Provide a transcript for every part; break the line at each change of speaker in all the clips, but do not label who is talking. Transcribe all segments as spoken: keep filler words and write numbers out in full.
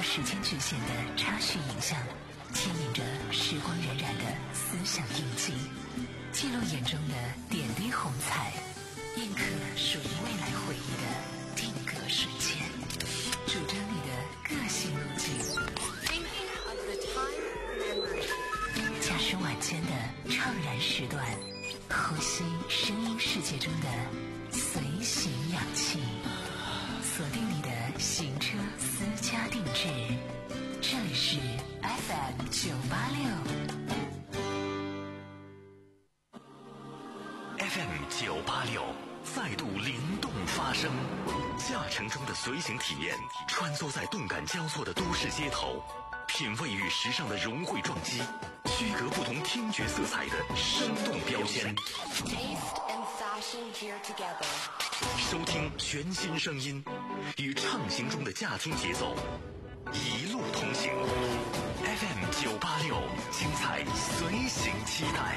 时间局限的插叙影像，牵引着时光荏苒的思想印记，记录眼中的点滴红彩，印刻属于未来回忆的定格瞬间，主张你的个性路径。驾驶晚间的怅然时段，呼吸声音世界中的随行氧气，锁定你的行车私家定制，这里是 F M 九八六
F M 九八六再度灵动发声，驾乘中的随行体验，穿梭在动感交错的都市街头，品味与时尚的融汇撞击，区隔不同听觉色彩的生动标签。收听全新声音，与畅行中的驾听节奏，一路同行。F M 九八六，精彩随行期待。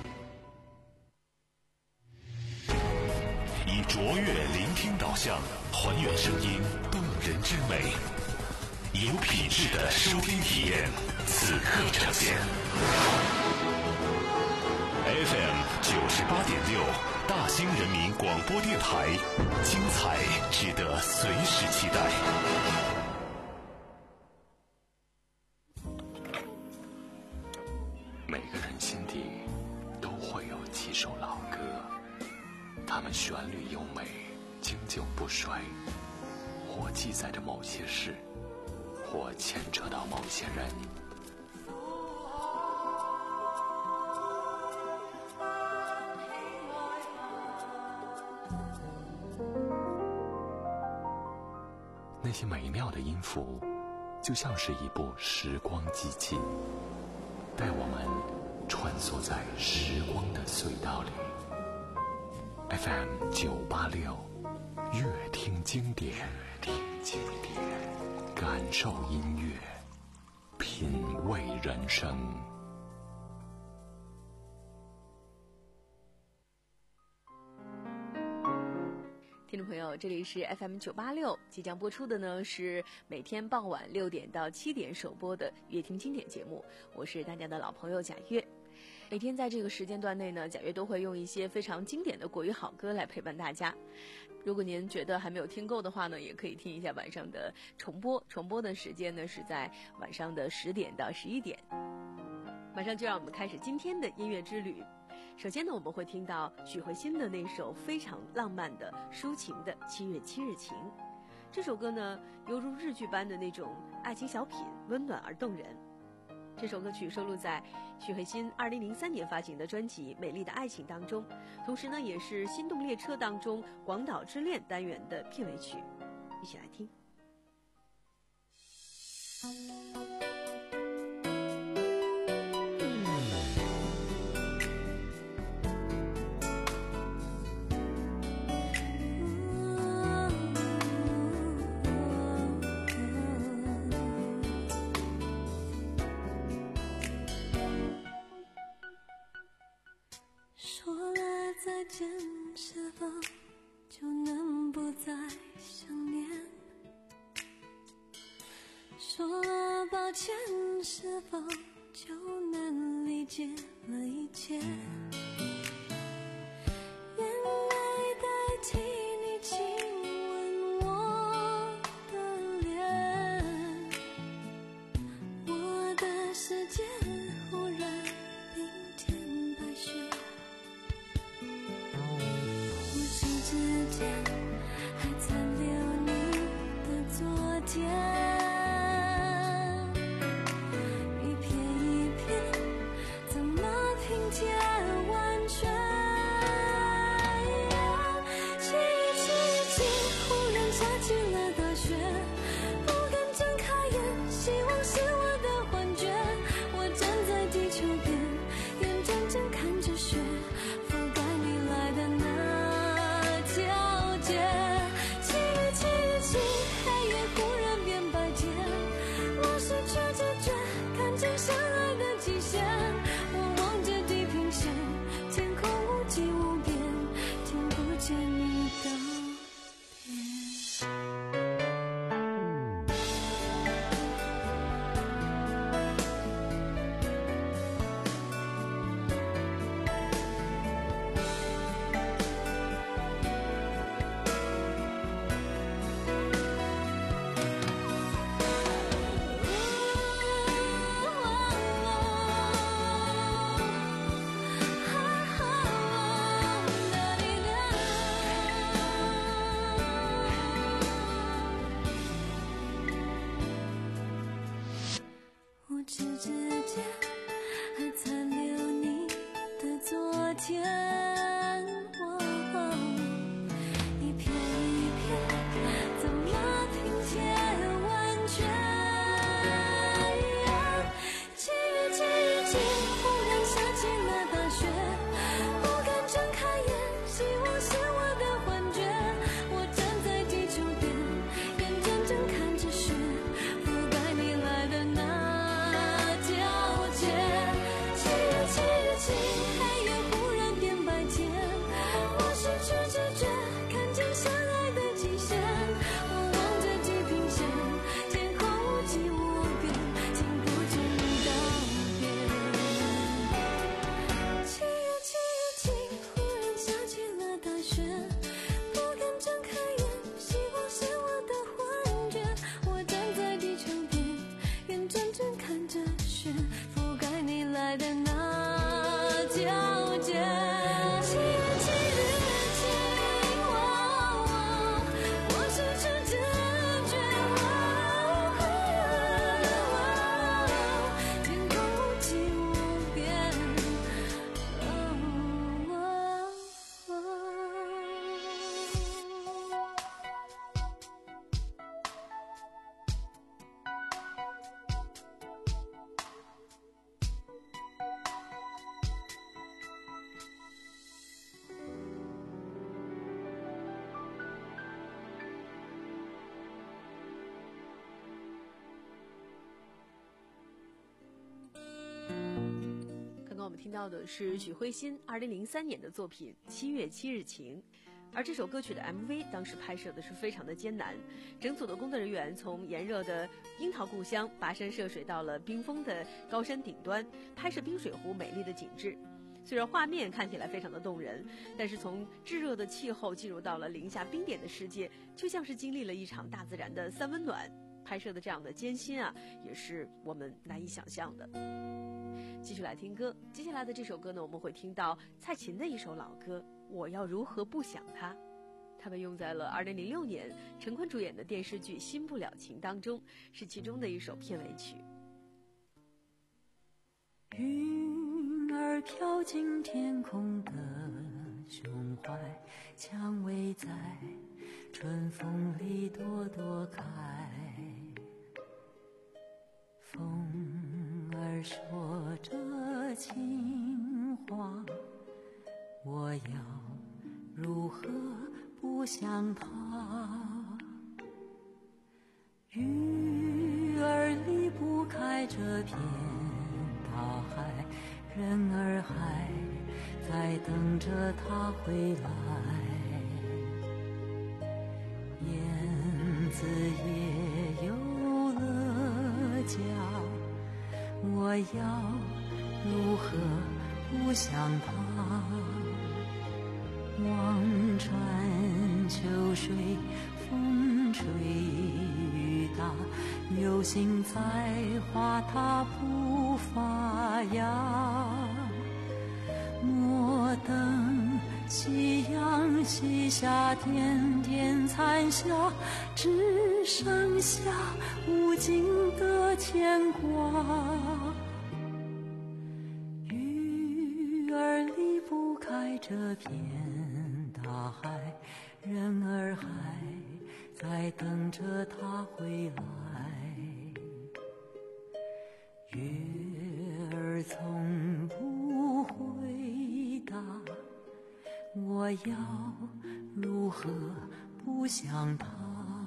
以卓越聆听导向，还原声音动人之美，有品质的收听体验，此刻呈现。F M 九十八点六，大兴人民广播电台，精彩值得随时期待。每个人心底都会有几首老歌，它们旋律优美，经久不衰，或记载着某些事，或牵扯到某些人。那些美妙的音符，就像是一部时光机器，带我们穿梭在时光的隧道里。F M 九八六，乐听经典，乐听经典，感受音乐，品味人生。
听众朋友，这里是 F M 九八六，即将播出的呢是每天傍晚六点到七点首播的乐听经典节目，我是大家的老朋友贾月。每天在这个时间段内呢，贾月都会用一些非常经典的国语好歌来陪伴大家。如果您觉得还没有听够的话呢，也可以听一下晚上的重播，重播的时间呢是在晚上的十点到十一点。马上就让我们开始今天的音乐之旅。首先呢，我们会听到许慧欣的那首非常浪漫的抒情的《七月七日晴》。这首歌呢，犹如日剧般的那种爱情小品，温暖而动人。这首歌曲收录在许慧欣二零零三年发行的专辑《美丽的爱情》当中，同时呢，也是《心动列车》当中广岛之恋单元的片尾曲。一起来听。
是否就能不再想念？说了抱歉，是否就能理解了一切？眼泪代替你亲吻我的脸，我的世界忽然冰天白雪。之间还残留你的昨天，一片一片，怎么拼接完全？七月七日晴，忽然下起了大雪，不敢睁开眼，希望是我的幻觉。我站在地球边，眼睁睁看着雪覆盖你来的那皎洁。七月七日晴，黑夜忽然变白咫之间还残留你的昨天，哦，一片一片怎么听见完全。七月七日间忽然下起了大雪，不敢睁开眼，希望是我的幻觉。我站在地球边，眼睁睁看着雪覆盖你来的那条街。七月七日起，黑夜忽然变白天，我失去知觉，看见相爱的极限。我望着地平线，天空无际无边，听不见你道别。七月七日起，忽然下起了大雪，不敢睁开眼，希望是我的幻觉。我站在地球边，眼睁睁看着雪覆盖你来的那条街。七月七日起，我失去知觉，天空无际无边。
刚刚我们听到的是许慧欣二零零三年的作品《七月七日晴》，而这首歌曲的 M V 当时拍摄的是非常的艰难，整组的工作人员从炎热的樱桃故乡跋山涉水到了冰封的高山顶端，拍摄冰水湖美丽的景致。虽然画面看起来非常的动人，但是从炙热的气候进入到了零下冰点的世界，就像是经历了一场大自然的三温暖。拍摄的这样的艰辛啊，也是我们难以想象的。继续来听歌，接下来的这首歌呢，我们会听到蔡琴的一首老歌《我要如何不想他》，它被用在了二零零六年陈坤主演的电视剧《新不了情》当中，是其中的一首片尾曲。
云儿飘进天空的胸怀，蔷薇在春风里朵朵开。风儿说着情话，我要如何不想他？鱼儿离不开这片大海，人儿还在等着他回来。燕子也有了家，我要如何不想他？望穿秋水，风吹雨打，有心栽花它不发芽。莫等夕阳西下，点点残霞，只剩下无尽的牵挂。鱼儿离不开这片大海，人儿还在等着他回来。月儿从不回答，我要如何不想他？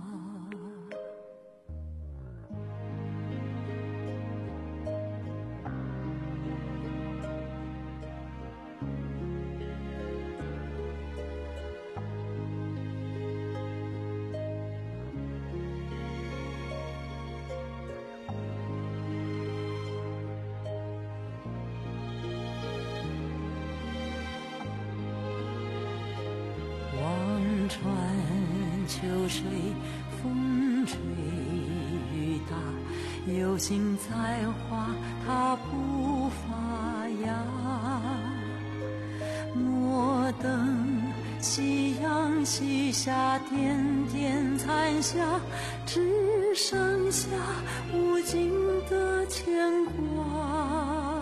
望穿秋水，风吹雨打，有心栽花它不发芽。莫等夕阳西下，点点残霞，只剩下无尽的牵挂。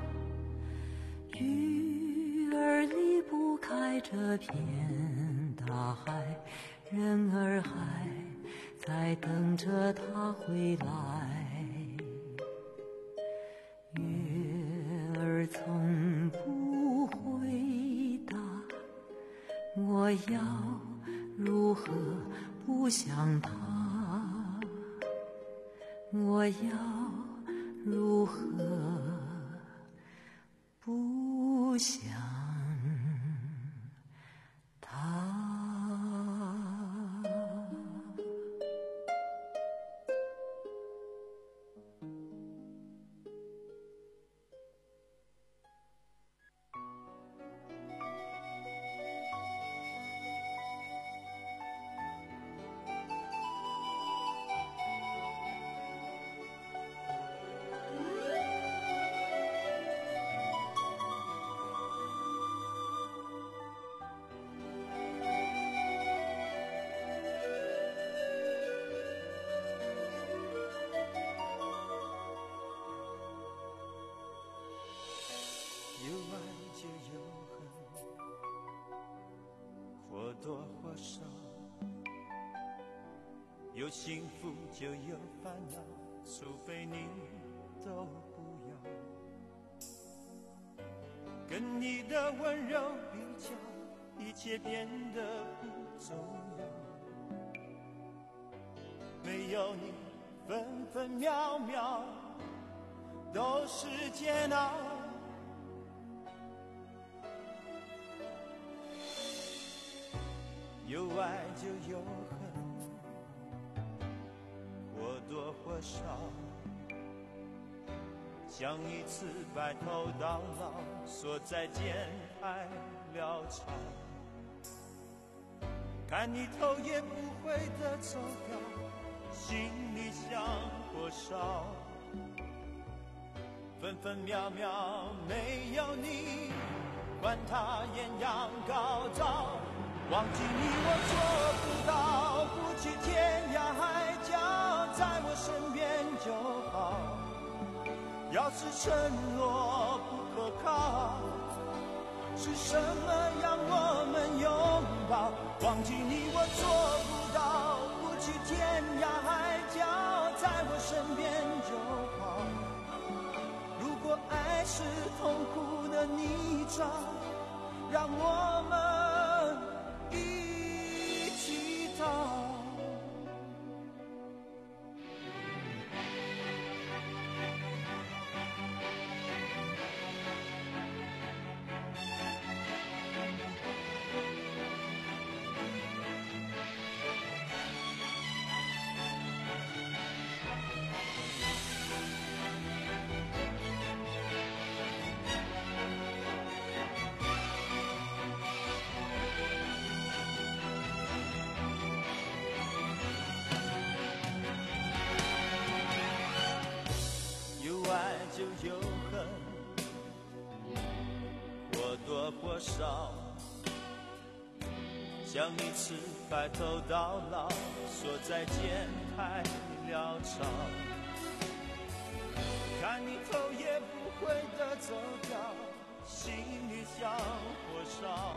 鱼儿离不开这片大海，人儿还在等着他回来。月儿从不回答，我要如何不想他？我要如何不想他？
有爱就有恨，或多或少；有幸福就有烦恼，除非你都不要。跟你的温柔比较，一切变得不重要。没有你，分分秒秒都是煎熬。有爱就有恨，或多或少，像一次白头到老，说再见太潦草。看你头也不回的走掉，心里像火烧。分分秒秒没有你，管它艳阳高照。忘记你我做不到，不去天涯海角，在我身边就好。要是承诺不可靠，是什么让我们拥抱？忘记你我做不到，不去天涯海角，在我身边就好。如果爱是痛苦的泥沼，让我们一起逃。就有恨，或多或少，像一次白头到老，说再见太潦草。看你头也不回的走掉，心里像火烧。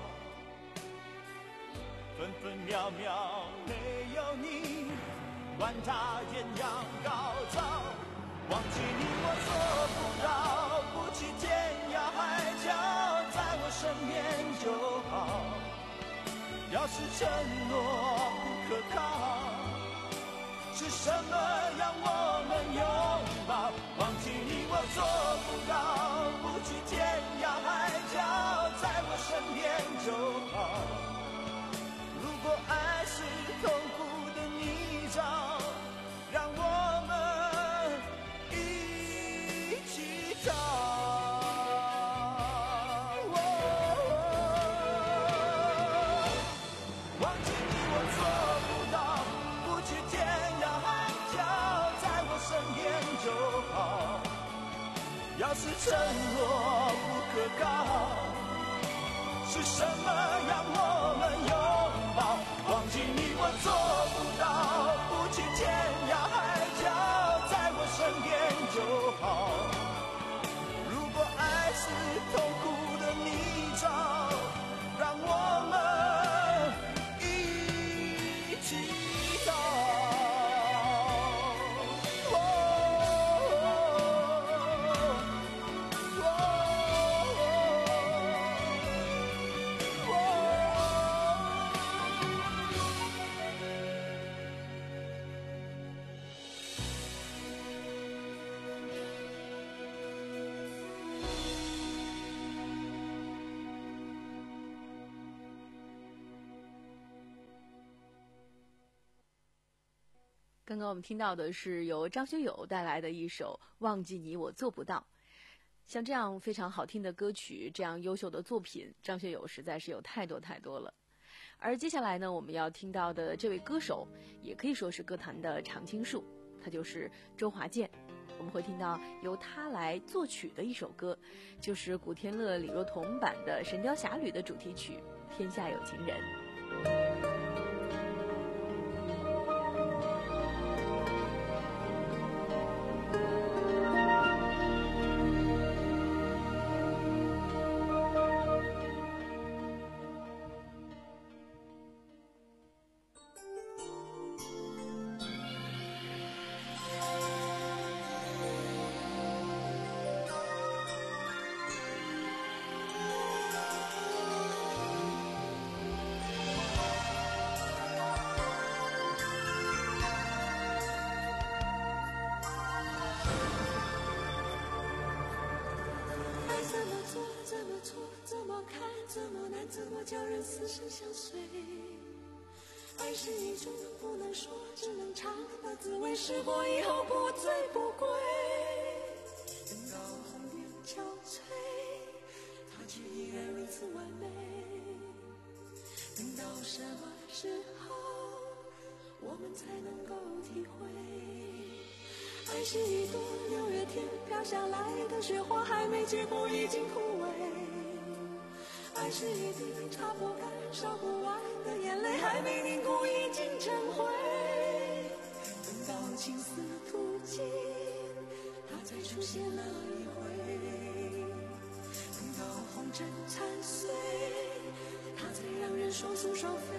分分秒秒没有你，管它艳阳高照。忘记你我做不到，不去天涯海角，在我身边就好。要是承诺不可靠，是什么让我们拥抱？忘记你我做不到，不去天涯海角，在我身边就好。如果爱是痛苦的泥沼，让我们要是承诺不可靠，是什么让我们好。如果爱是痛苦的泥沼，让我们一起逃。哦哦哦
刚刚我们听到的是由张学友带来的一首《忘记你我做不到》。像这样非常好听的歌曲，这样优秀的作品，张学友实在是有太多太多了。而接下来呢，我们要听到的这位歌手，也可以说是歌坛的常青树，他就是周华健。我们会听到由他来作曲的一首歌，就是古天乐、李若彤版的《神雕侠侣》的主题曲《天下有情人》。
怎么难，怎么叫人死生相随？爱是一种不能说只能尝的滋味，试过以后不醉不归。等到红颜憔悴，它却依然如此完美。等到什么时候我们才能够体会？爱是一朵六月天飘下来的雪花，还没结果已经枯萎。爱是一滴擦不干烧不完的眼泪，还没凝固已经成灰。等到青丝吐尽，它才出现了一回。等到红尘残碎，它才让人双宿双飞。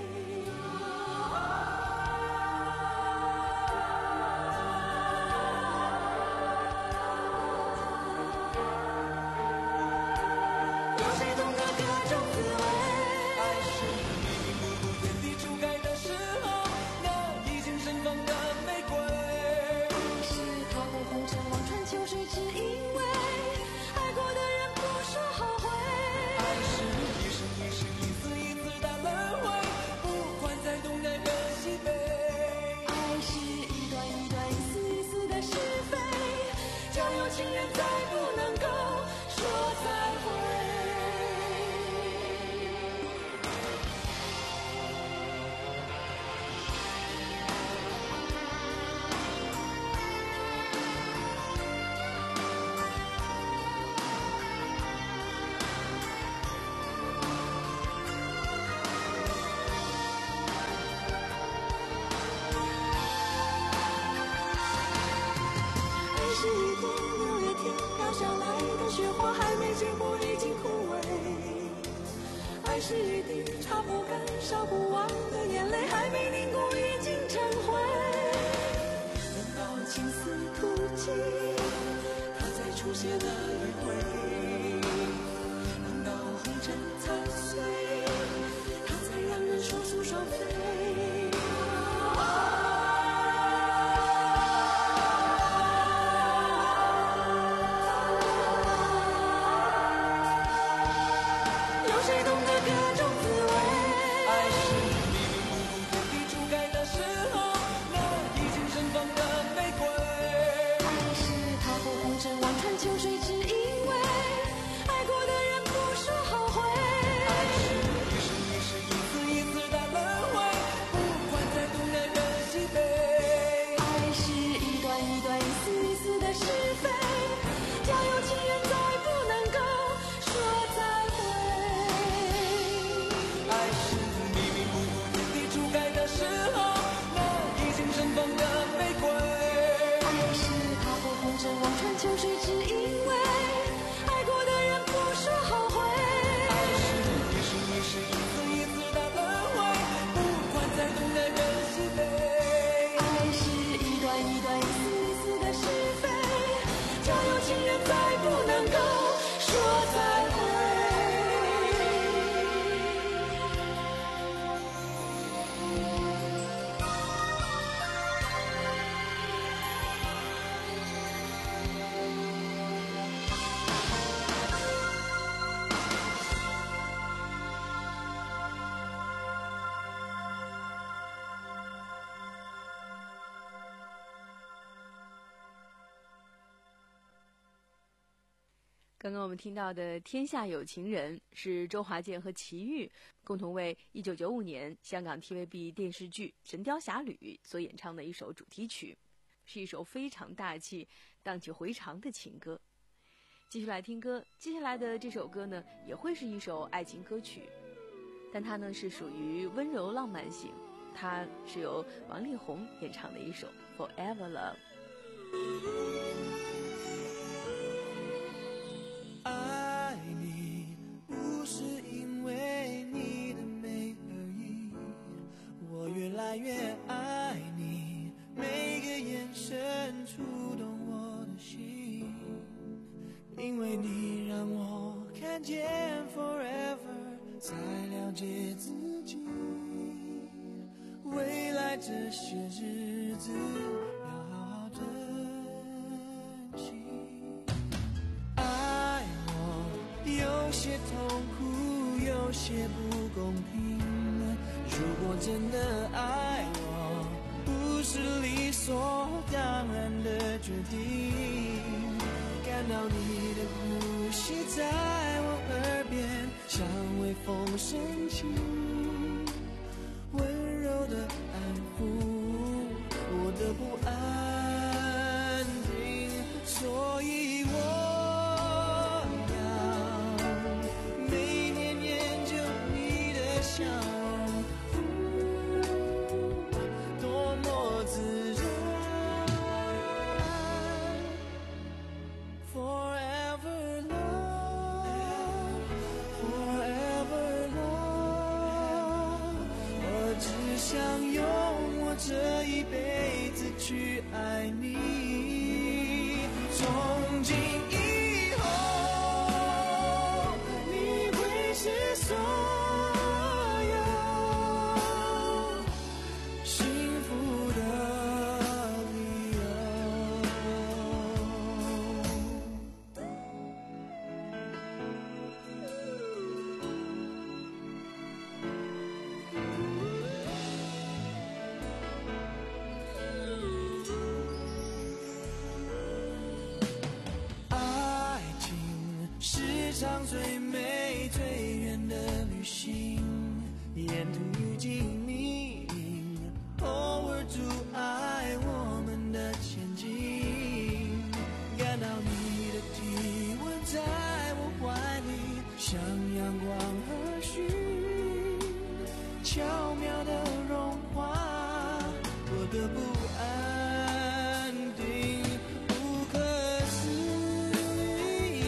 爱是一滴擦不干烧不完的眼泪，还没凝固已经成灰。等到青丝吐尽，它才出现了一回。等到红尘残碎，它才让人双宿双飞。有谁懂得各种滋味？爱是迷迷糊糊天地初开
刚刚我们听到的《天下有情人》是周华健和齐豫共同为一九九五年香港 T V B 电视剧《神雕侠侣》所演唱的一首主题曲，是一首非常大气、荡气回肠的情歌。继续来听歌，接下来的这首歌呢，也会是一首爱情歌曲，但它呢是属于温柔浪漫型，它是由王力宏演唱的一首《Forever Love》。
爱你不是因为你的美而已，我越来越爱你，每个眼神触动我的心，因为你让我看见 forever， 才了解自己，未来这些日子要好好珍惜。有些痛苦，有些不公平，如果真的爱我，不是理所当然的决定，感到你的呼吸在我耳边，像微风升起，温柔的安抚我的不安定，所以我笑容，多么自然 Forever love Forever love， 我只想用我这一辈子去爱你，从今以后你会是所场最美最远的旅行，沿途遇见你，偶尔阻碍我们的前进，感到你的体温在我怀里，像阳光和煦，巧妙的融化我的不安定，不可思议，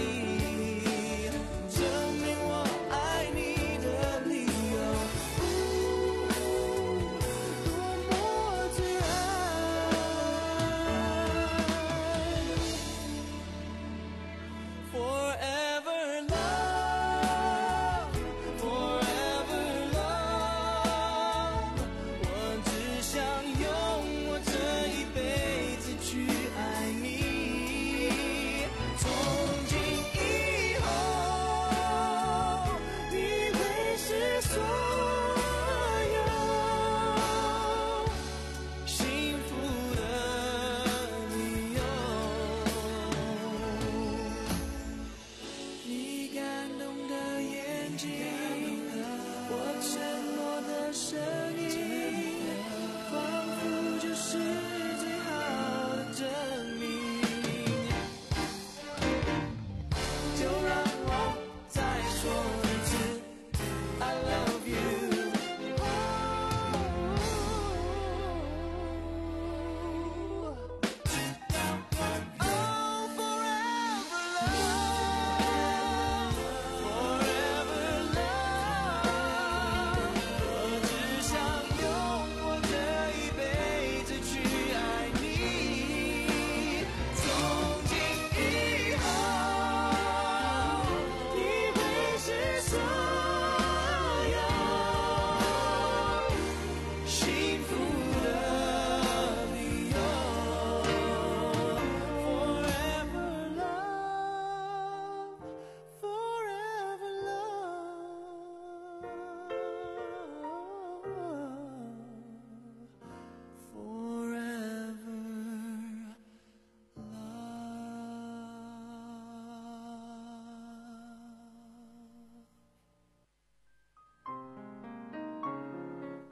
想用我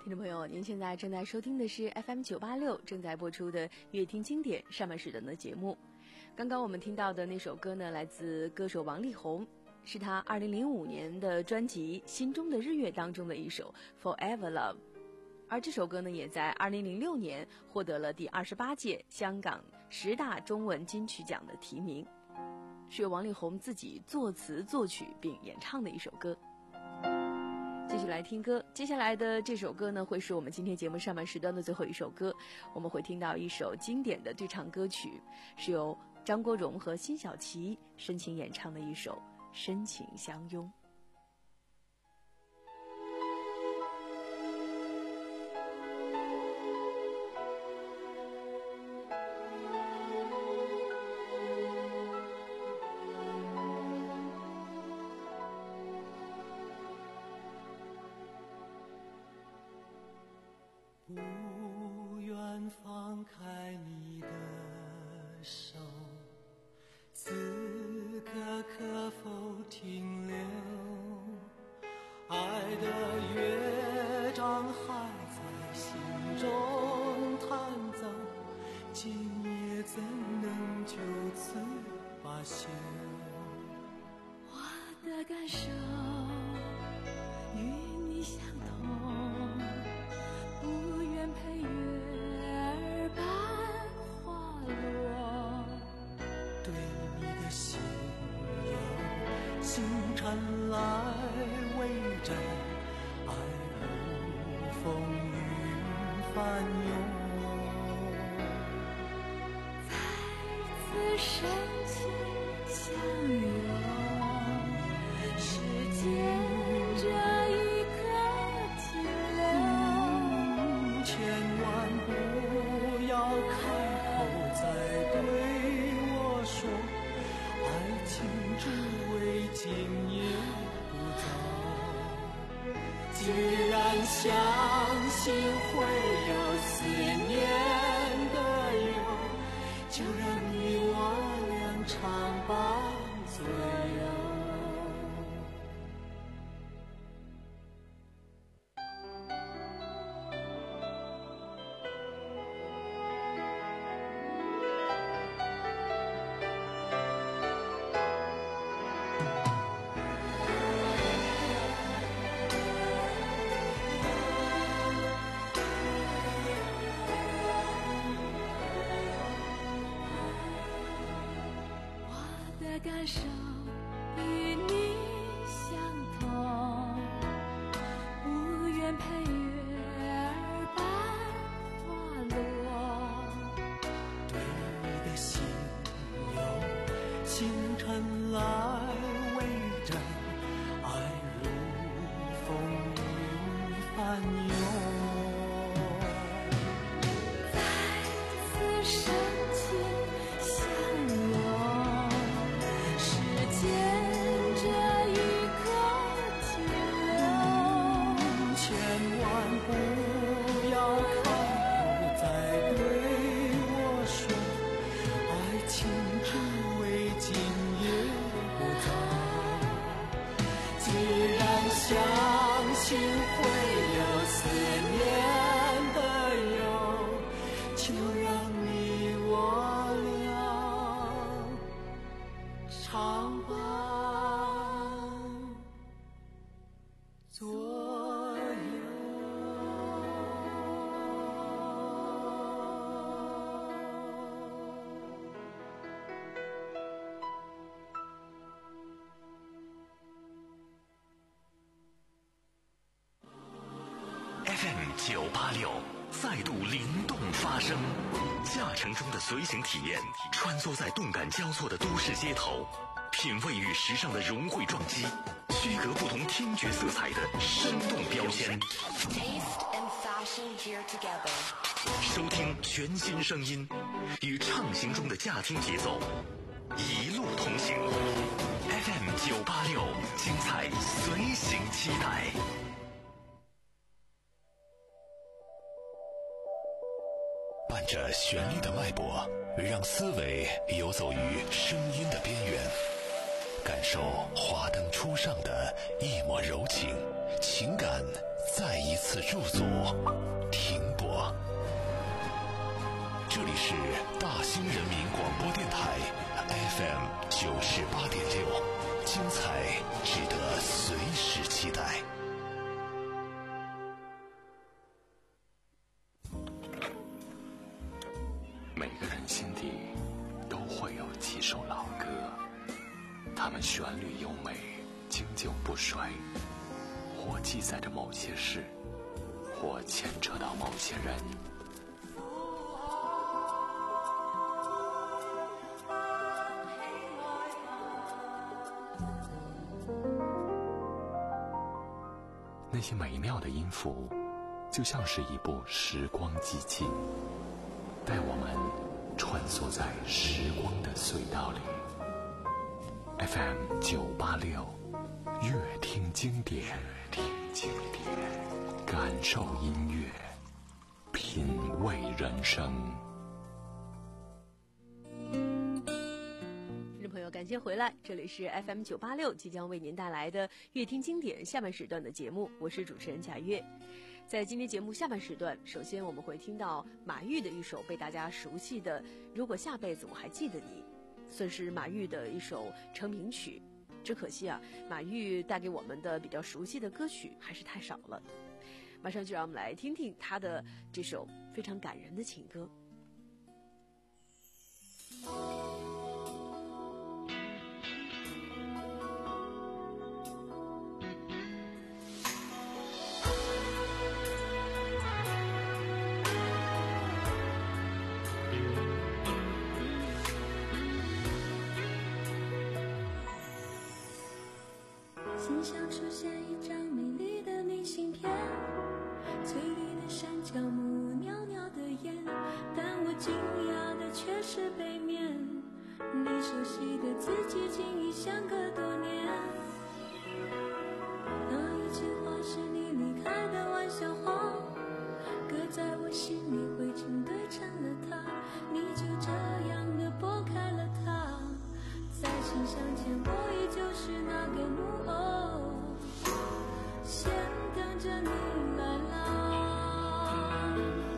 听众朋友，您现在正在收听的是 F M 九八六正在播出的乐听经典上半时段的节目。刚刚我们听到的那首歌呢，来自歌手王力宏，是他二零零五年的专辑《心中的日月》当中的一首 Forever Love。而这首歌呢，也在二零零六年获得了第二十八届香港十大中文金曲奖的提名，是由王力宏自己作词作曲并演唱的一首歌。继续来听歌，接下来的这首歌呢，会是我们今天节目上半时段的最后一首歌。我们会听到一首经典的对唱歌曲，是由张国荣和辛晓琪深情演唱的一首《深情相拥》。
不愿放开你的手，此刻可否停留？爱的乐章还在心中弹奏，今夜怎能就此罢休？
我的感受与你相同，不愿陪月儿般滑落，
对你的心有星辰来围着，爱如风云翻涌，
再次深情相拥，时间这一刻停留，
千万不要开口再对我说，爱情只为今夜不走。既然相信会有思念的忧，就让你我俩常伴左右。
感受与你相同，不愿陪月儿般滑落，
对你的心有星辰来围着，爱如风云翻涌，
再次深情相拥，时间这一刻停留，
千万不要开口再对我说，爱情只为今夜不走。既然相信会有思念的忧，就让你我俩常伴左右。
F M 九八六再度灵动发声，驾乘中的随行体验，穿梭在动感交错的都市街头，品味与时尚的融汇撞击，区隔不同听觉色彩的生动标签。
Taste and fashion here together.
收听全新声音，与畅行中的驾听节奏，一路同行。F M 九八六，精彩随行期待。伴着旋律的脉搏，让思维游走于声音的边缘，感受华灯初上的一抹柔情，情感再一次驻足停泊。这里是大兴人民广播电台 F M 九十八点六，精彩值得随时期待。每个人心底都会有几首老歌，它们旋律优美，经久不衰，或记载着某些事，或牵扯到某些人。那些美妙的音符，就像是一部时光机器，带我们穿梭在时光的隧道里。F M 九八六，乐听经典，听经典，感受音乐，品味人生。
感谢回来，这里是 F M 九八六，即将为您带来的乐听经典下半时段的节目，我是主持人贾月。在今天节目下半时段，首先我们会听到马玉的一首被大家熟悉的《如果下辈子我还记得你》，算是马玉的一首成名曲。只可惜啊，马玉带给我们的比较熟悉的歌曲还是太少了。马上就让我们来听听他的这首非常感人的情歌。
心上出现一张美丽的明信片，翠绿的山脚木，袅袅的烟，但我惊讶的却是背面，你熟悉的字迹竟已相隔多年。那一句话是你离开的玩笑话，搁在我心里灰尘堆成了它，你就这样的拨开了它，在信箱前我依旧是那个木偶，先等着你来啦。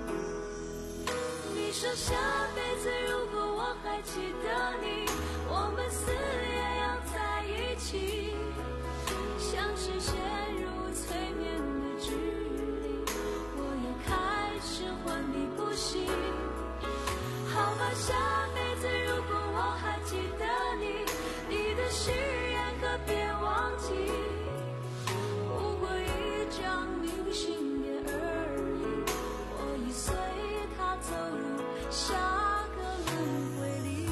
你说下辈子如果我还记得你，我们死也要在一起，像是陷入催眠的距离，我也开始昏迷不醒。好吧，下辈子如果我还记得你，你的誓言可别忘记，不过一张明信片而已，我已随它走入下个轮回里。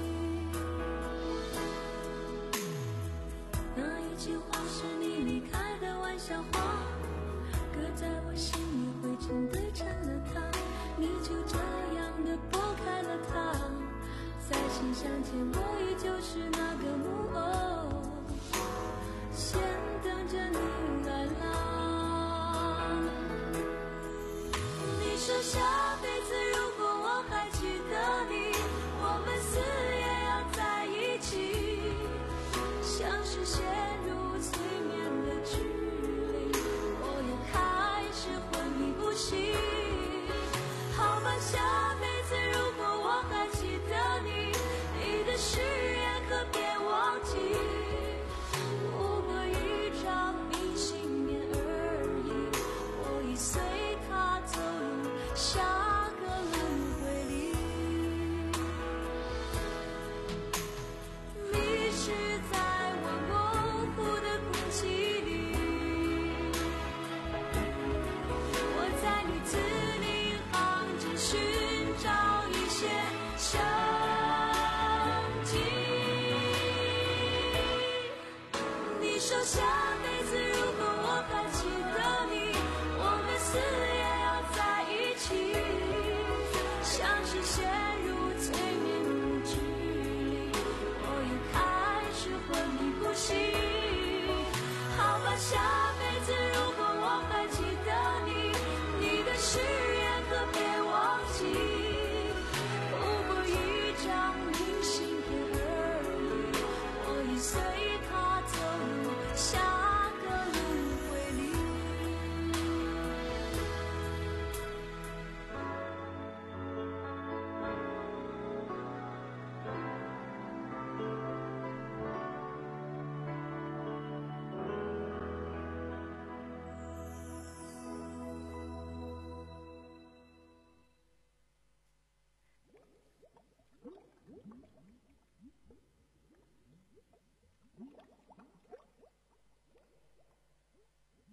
那一句话是你离开的玩笑话，搁在我心里灰尘堆成了它，你就这样的拨开了它，在信箱前我依旧是那个木偶，先等着你来啦。你说下辈子如果我还记得你，我们死也要在一起，像是陷入催眠的距离，我也开始昏迷不醒。好吧，下辈子如果我还记得你，你的誓言可别忘记，不过一张明信片而已，我已随它走入下个轮回里。迷失在我模糊的空气里，我在你字里行间寻找一些生机。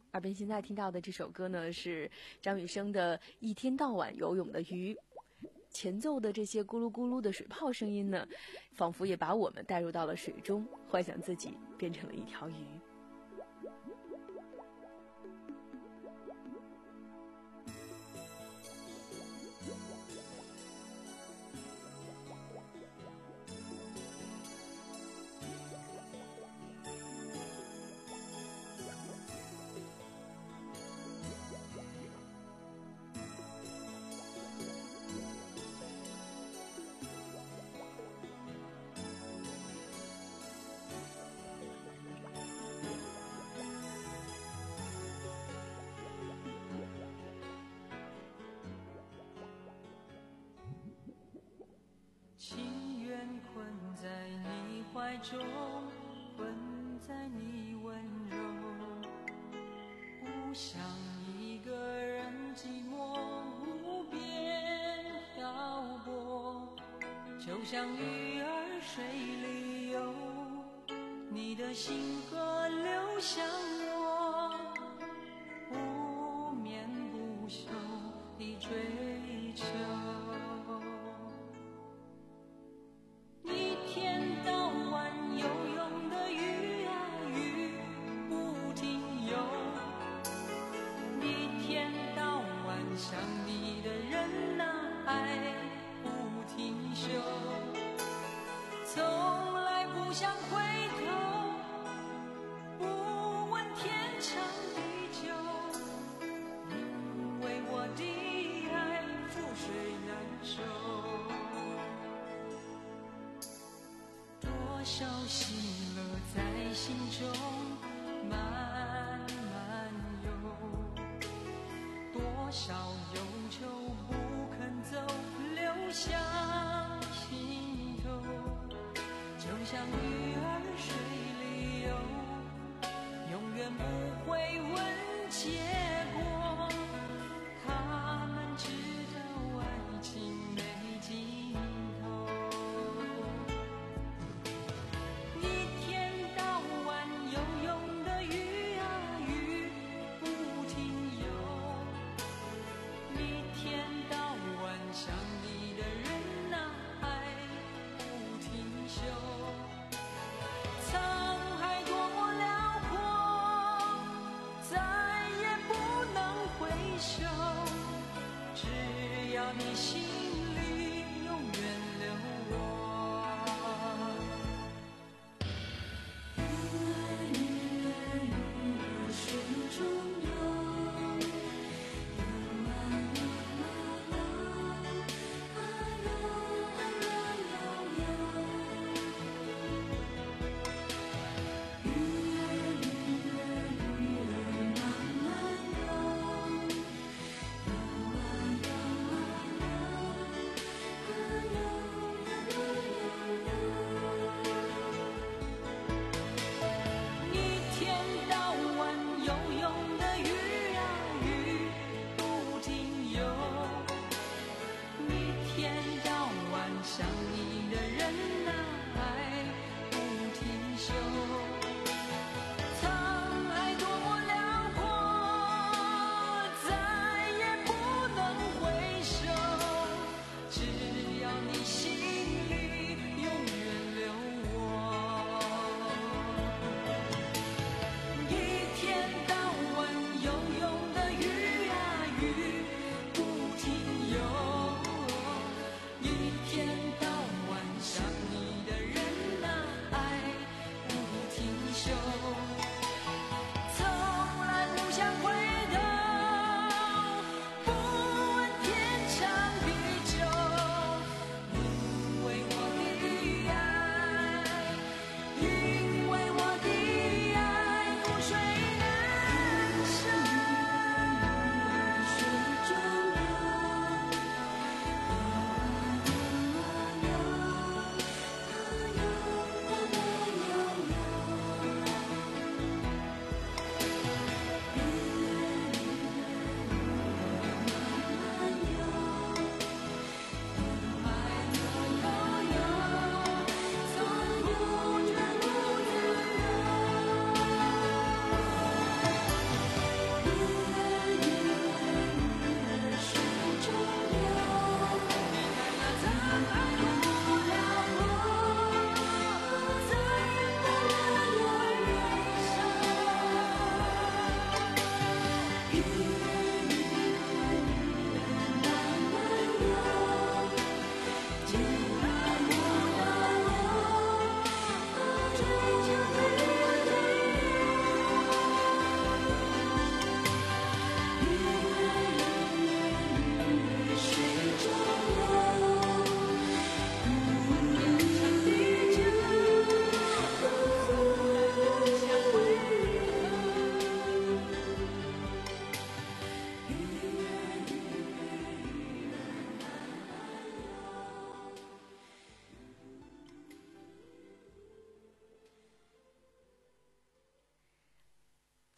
耳边现在听到的这首歌呢，是张雨生的《一天到晚游泳的鱼》。前奏的这些咕噜咕噜的水泡声音呢，仿佛也把我们带入到了水中，幻想自己变成了一条鱼。
情愿困在你怀中，困在你温柔，不想一个人寂寞无边漂泊，就像鱼儿水里游，你的星河流向我，不眠不休地追求。想你的人呐、啊，爱不停休，从来不想回头，不问天长地久，因为我的爱覆水难收。多少喜乐在心中慢慢游，多少忧愁不肯走，流向心头，就像鱼儿水里游，永远不会问结果，他们知道爱情没尽头。一天到晚游泳的鱼啊鱼不停游，一天到晚想你的人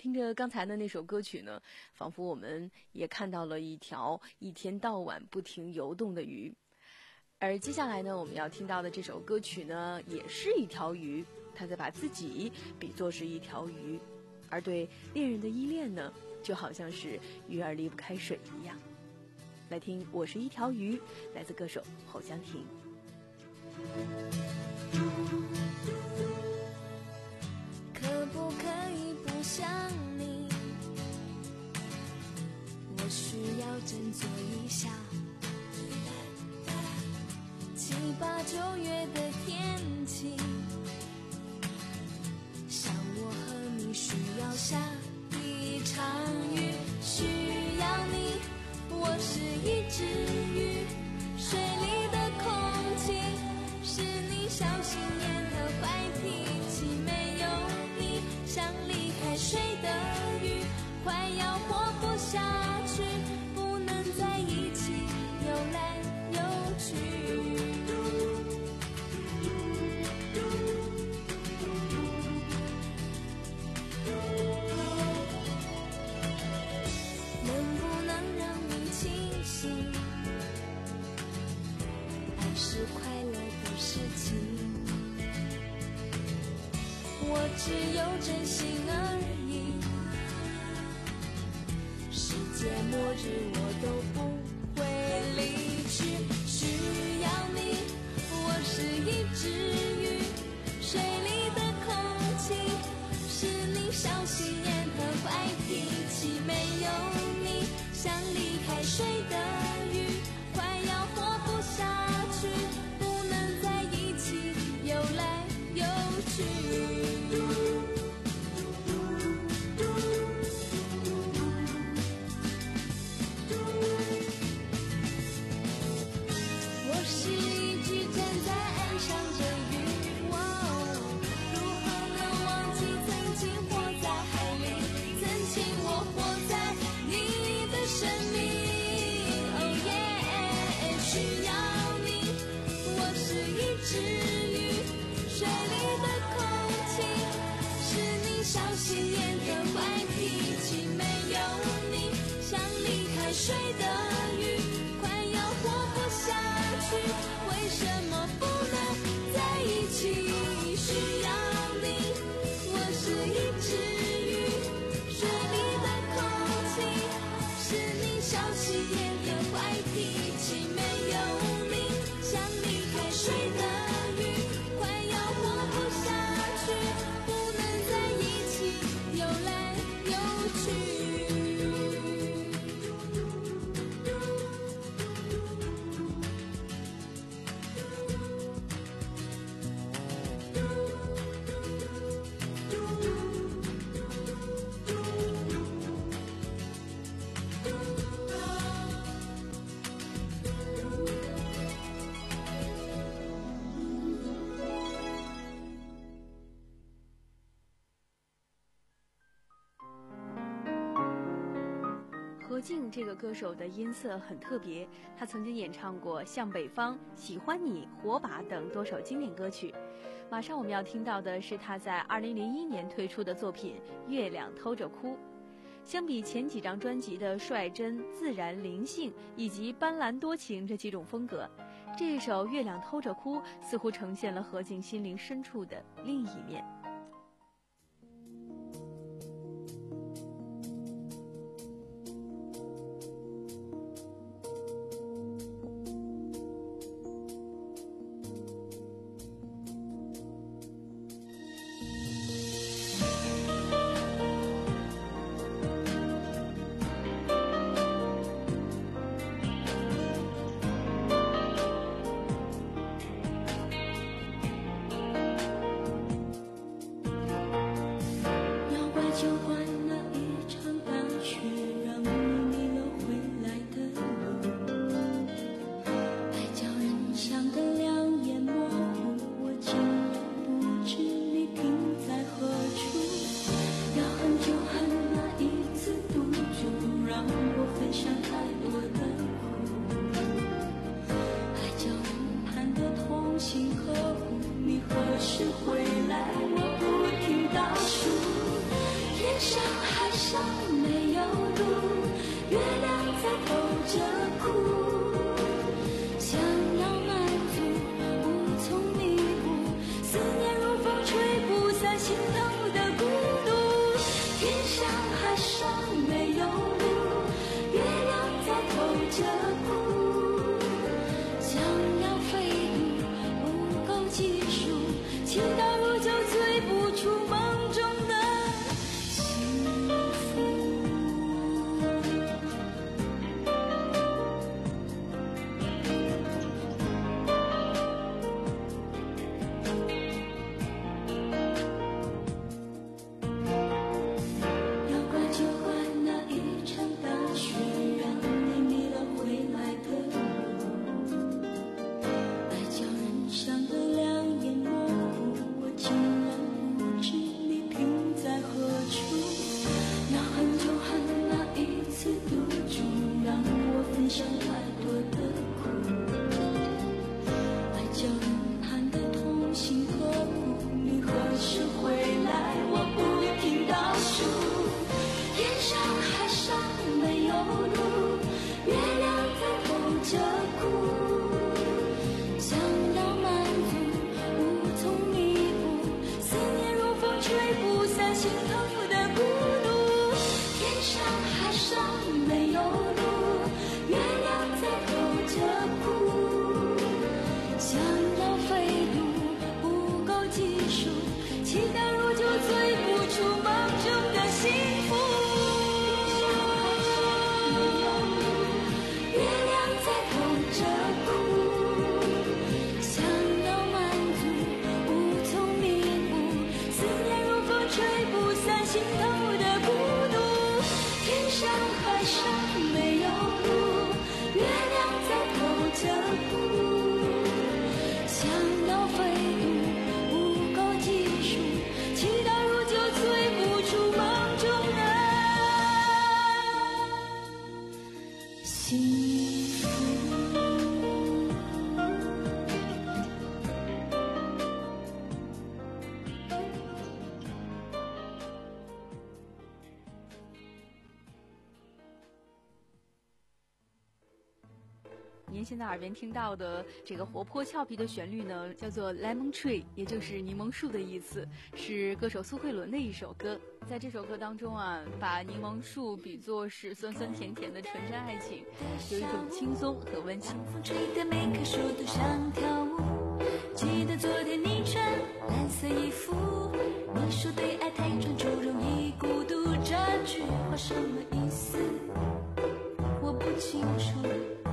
听着刚才的那首歌曲呢，仿佛我们也看到了一条一天到晚不停游动的鱼。而接下来呢，我们要听到的这首歌曲呢，也是一条鱼，它在把自己比作是一条鱼，而对恋人的依恋呢，就好像是鱼儿离不开水一样。来听《我是一条鱼》，来自歌手侯湘婷。
可不可以不想你？我需要振作一下。七八九月的天气，像我和你需要下一场雨，需要你。我是一只鱼，水里的空气是你小心眼和坏脾气，没有你像离开水的鱼，快要活不下去，不能在一起游来游去。能不能让你清醒？爱是快乐的事情，我只有真心而已。世界末日我都不会离去，需要你。我是一只鱼，水里的空气是你小心眼和坏脾气，没有你像离开水的鱼，快要活不下去，不能在一起游来游去。我是一只站在岸上的鱼，哦，如何能忘记曾经活在海里，曾经我活在你的生命。哦耶，需要你。我是一只鱼，水里的空气是你小心眼的坏脾气，没有你像离开水的鱼，快要活不下去，为什么不能在一起？需要你。我是一只鱼，水里的空气是你小心眼的坏脾气，没有你像离开水的鱼，快要活不下去，不能在一起游来游去。
何静这个歌手的音色很特别，她曾经演唱过《向北方》《喜欢你》《火把》等多首经典歌曲。马上我们要听到的是她在二零零一年推出的作品《月亮偷着哭》。相比前几张专辑的率真、自然、灵性以及斑斓多情这几种风格，这一首《月亮偷着哭》似乎呈现了何静心灵深处的另一面。
想要满足无从弥补，思念如风吹不散心头的孤独。天上海上没有路，月亮在偷着哭。想要飞渡不够技术，期待如就追不出梦中的幸福。月亮在偷着哭，想要满足无从弥补，思念如风吹不散心头的孤独。天上海上没有路，月亮在偷着哭。想要飞渡不够技术，期待如就追不出梦中的幸福。
您现在耳边听到的这个活泼俏皮的旋律呢，叫做 Lemon Tree， 也就是柠檬树的意思，是歌手苏慧伦的一首歌。在这首歌当中啊，把柠檬树比作是酸酸甜甜的纯真爱情，有一种轻松和温馨。
风吹的每棵树都想跳舞，记得昨天你穿蓝色衣服，你说对爱太专注容易孤独，这句话什么意思？我不清楚。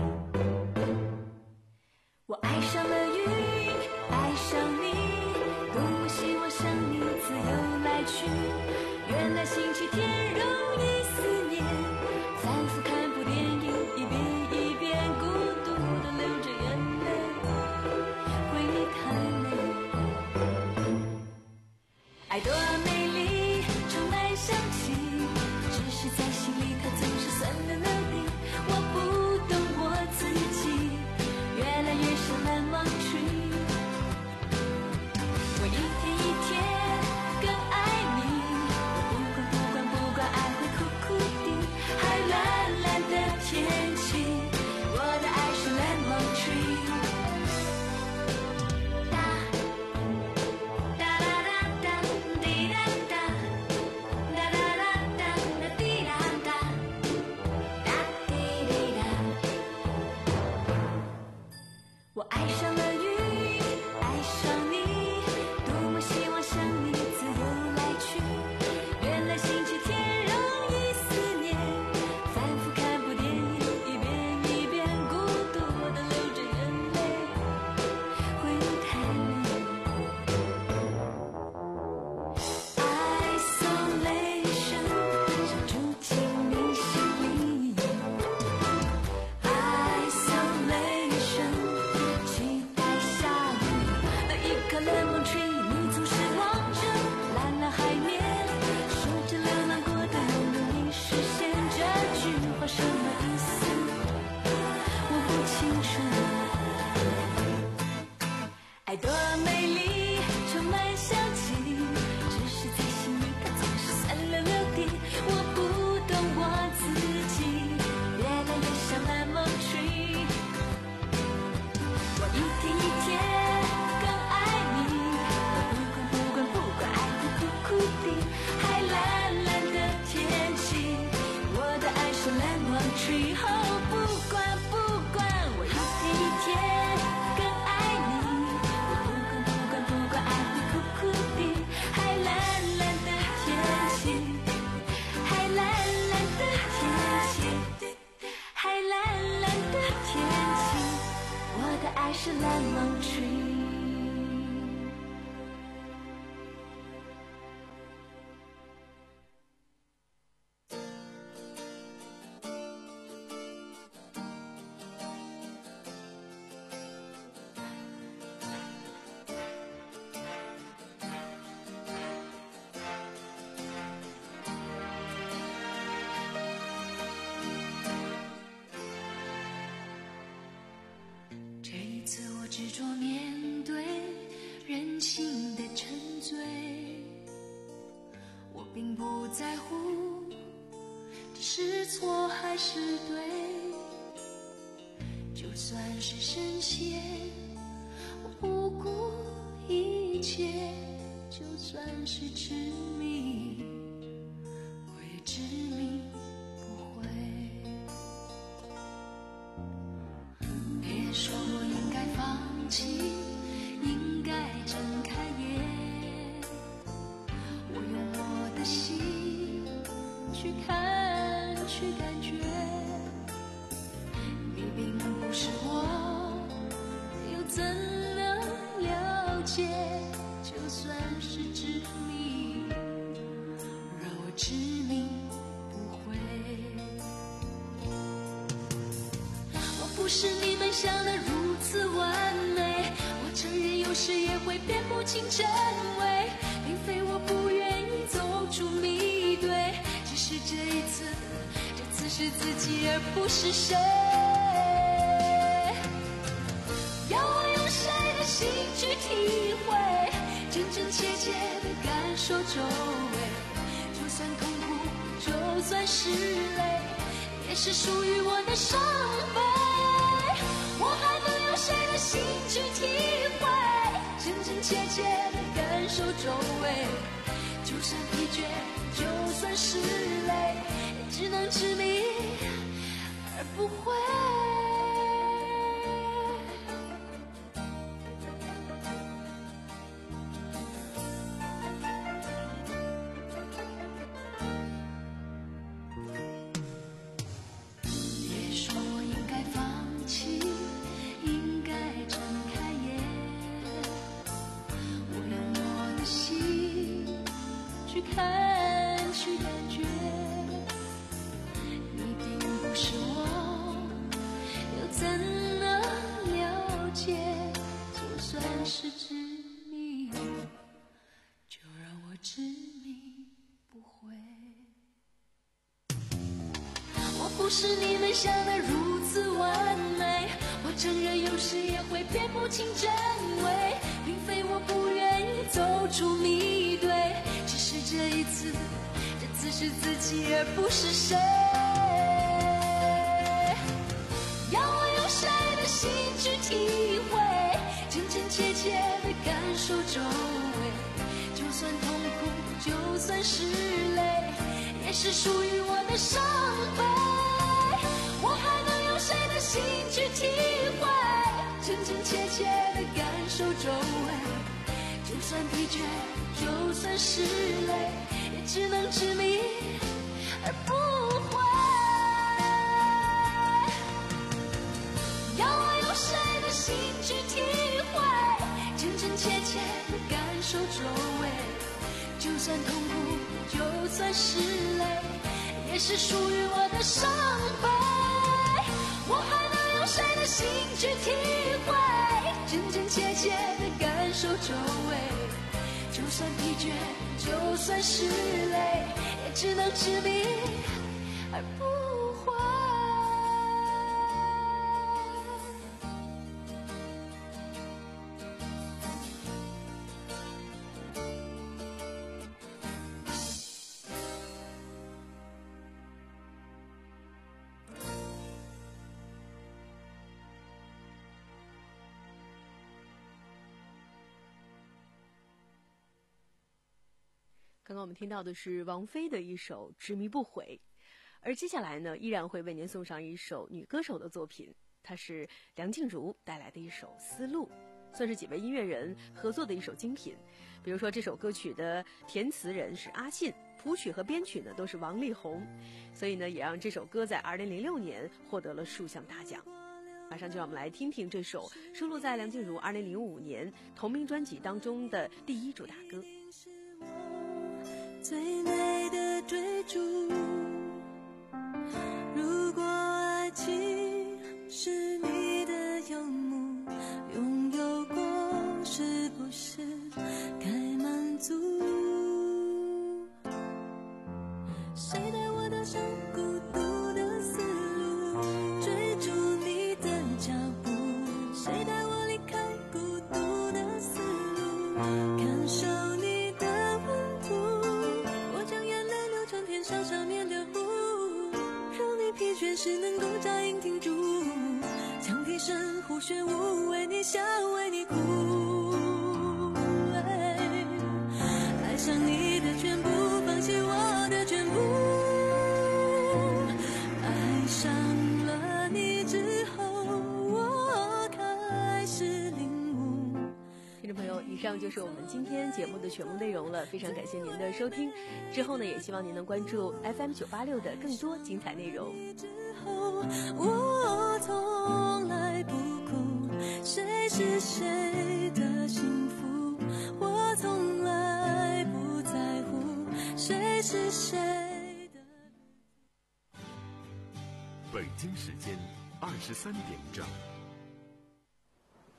我爱上了云，爱上你，多么希望像你自由来去。原来星期天容易思念，反复看部电影，一遍一遍孤独地流着眼泪，回忆太累。爱多美丽，充满香气，只是在心里它总是酸溜溜的。我不懂我自己，越来越像蓝芒tree。我一天一天更爱你，我不管不管不管，爱会苦苦的，还蓝蓝的天气，我的爱是蓝芒tree。哒哒哒哒哒滴哒哒，哒哒哒哒哒滴哒哒，哒滴滴哒。我爱上了云，爱上你，多么希望像你自由来去。原来星期天容易思念，反复看部电影，一遍一遍孤独地流着眼泪，回忆太累。Isolation 像住进你心里。Isolation 期待下雨的一颗 lemon tree， 你总是望着蓝蓝海面，说着流浪过的梦容易实现，这句话什么意思？我不清楚。爱多美丽，充满香气，只是在心里它总是酸溜溜的。我不懂我自己，越来越像蓝芒tree。我一天一天更爱你，我不管不管不管，爱会苦苦的，还蓝蓝的天气，我的爱是蓝芒tree。哦，不管不管，我一天一天更爱你，我不管不管不管，爱会苦苦的，还蓝蓝的天气，还蓝蓝的天气，还蓝蓝的天气，我的爱是蓝芒tree。这一次我执着面对人性的沉醉，我并不在乎这是错还是对，就算是深陷，我不顾一切，就算是痴迷，我也执迷不悔。别说我应该放弃，应该睁开眼，我用我的心去看，去感觉，你并不是我，又怎能了解？就算是执迷，让我执迷不悔。我不是你们想的如此完美，我承认有时也会辨不清真伪，并非我不愿意走出迷堆，只是这一次，这次是自己而不是谁。要我用谁的心去体会，真真切切的感受周围，就算痛苦，就算是泪，也是属于我的伤悲。我还能用谁的心去体会，真真切切的感受周围，就算疲倦，就算是累，也只能执迷而不悔。别说我应该放弃，应该睁开眼，我用我的心去看，去感觉，你并不是我，又怎能了解？就算是执迷，就让我执迷不悔。我不是你们想的如此完美，我承认有时也会辨不清真伪，并非我不愿意走出迷堆，只是这一次，这次是自己而不是谁。要我用谁的心去体会，真真切切的感受周围，就算痛苦，就算是泪，也是属于我的伤悲。我还能用谁的心去体会，真真切切的感受周围，就算疲倦，就算是累，也只能执迷而不悔。要我用谁的心去体会，真真切切的感受周围，就算痛苦，就算是累，也是属于我的伤悲。我还能用谁的心去体会，真真切切的感受周围，就算疲倦，就算是累，也只能执迷而不悔。
刚刚我们听到的是王菲的一首《执迷不悔》，而接下来呢，依然会为您送上一首女歌手的作品，它是梁静茹带来的一首《丝路》，算是几位音乐人合作的一首精品。比如说这首歌曲的填词人是阿信，谱曲和编曲呢都是王力宏，所以呢也让这首歌在二零零六年获得了数项大奖。马上就让我们来听听这首收录在梁静茹二零零五年同名专辑当中的第一主打歌。
最美的追逐，如果爱情是你的游牧，拥有过是不是该满足？谁带我踏上孤独的丝路，追逐你的脚步？谁带我离开孤独的丝路，感受你的温度？天上上面的雾，让你疲倦时能够扎营停住， 炫舞，为你笑，为你哭。爱上你的全部，放弃我的全部。爱上了你之后，我开始领悟。
听众朋友，以上就是我们今天节目的全部内容了，非常感谢您的收听。之后呢，也希望您能关注 F M 九八六的更多精彩内容。
之后，我从来不哭，谁是谁的幸福，我从来不在乎，谁是谁的。
北京时间二十三点整。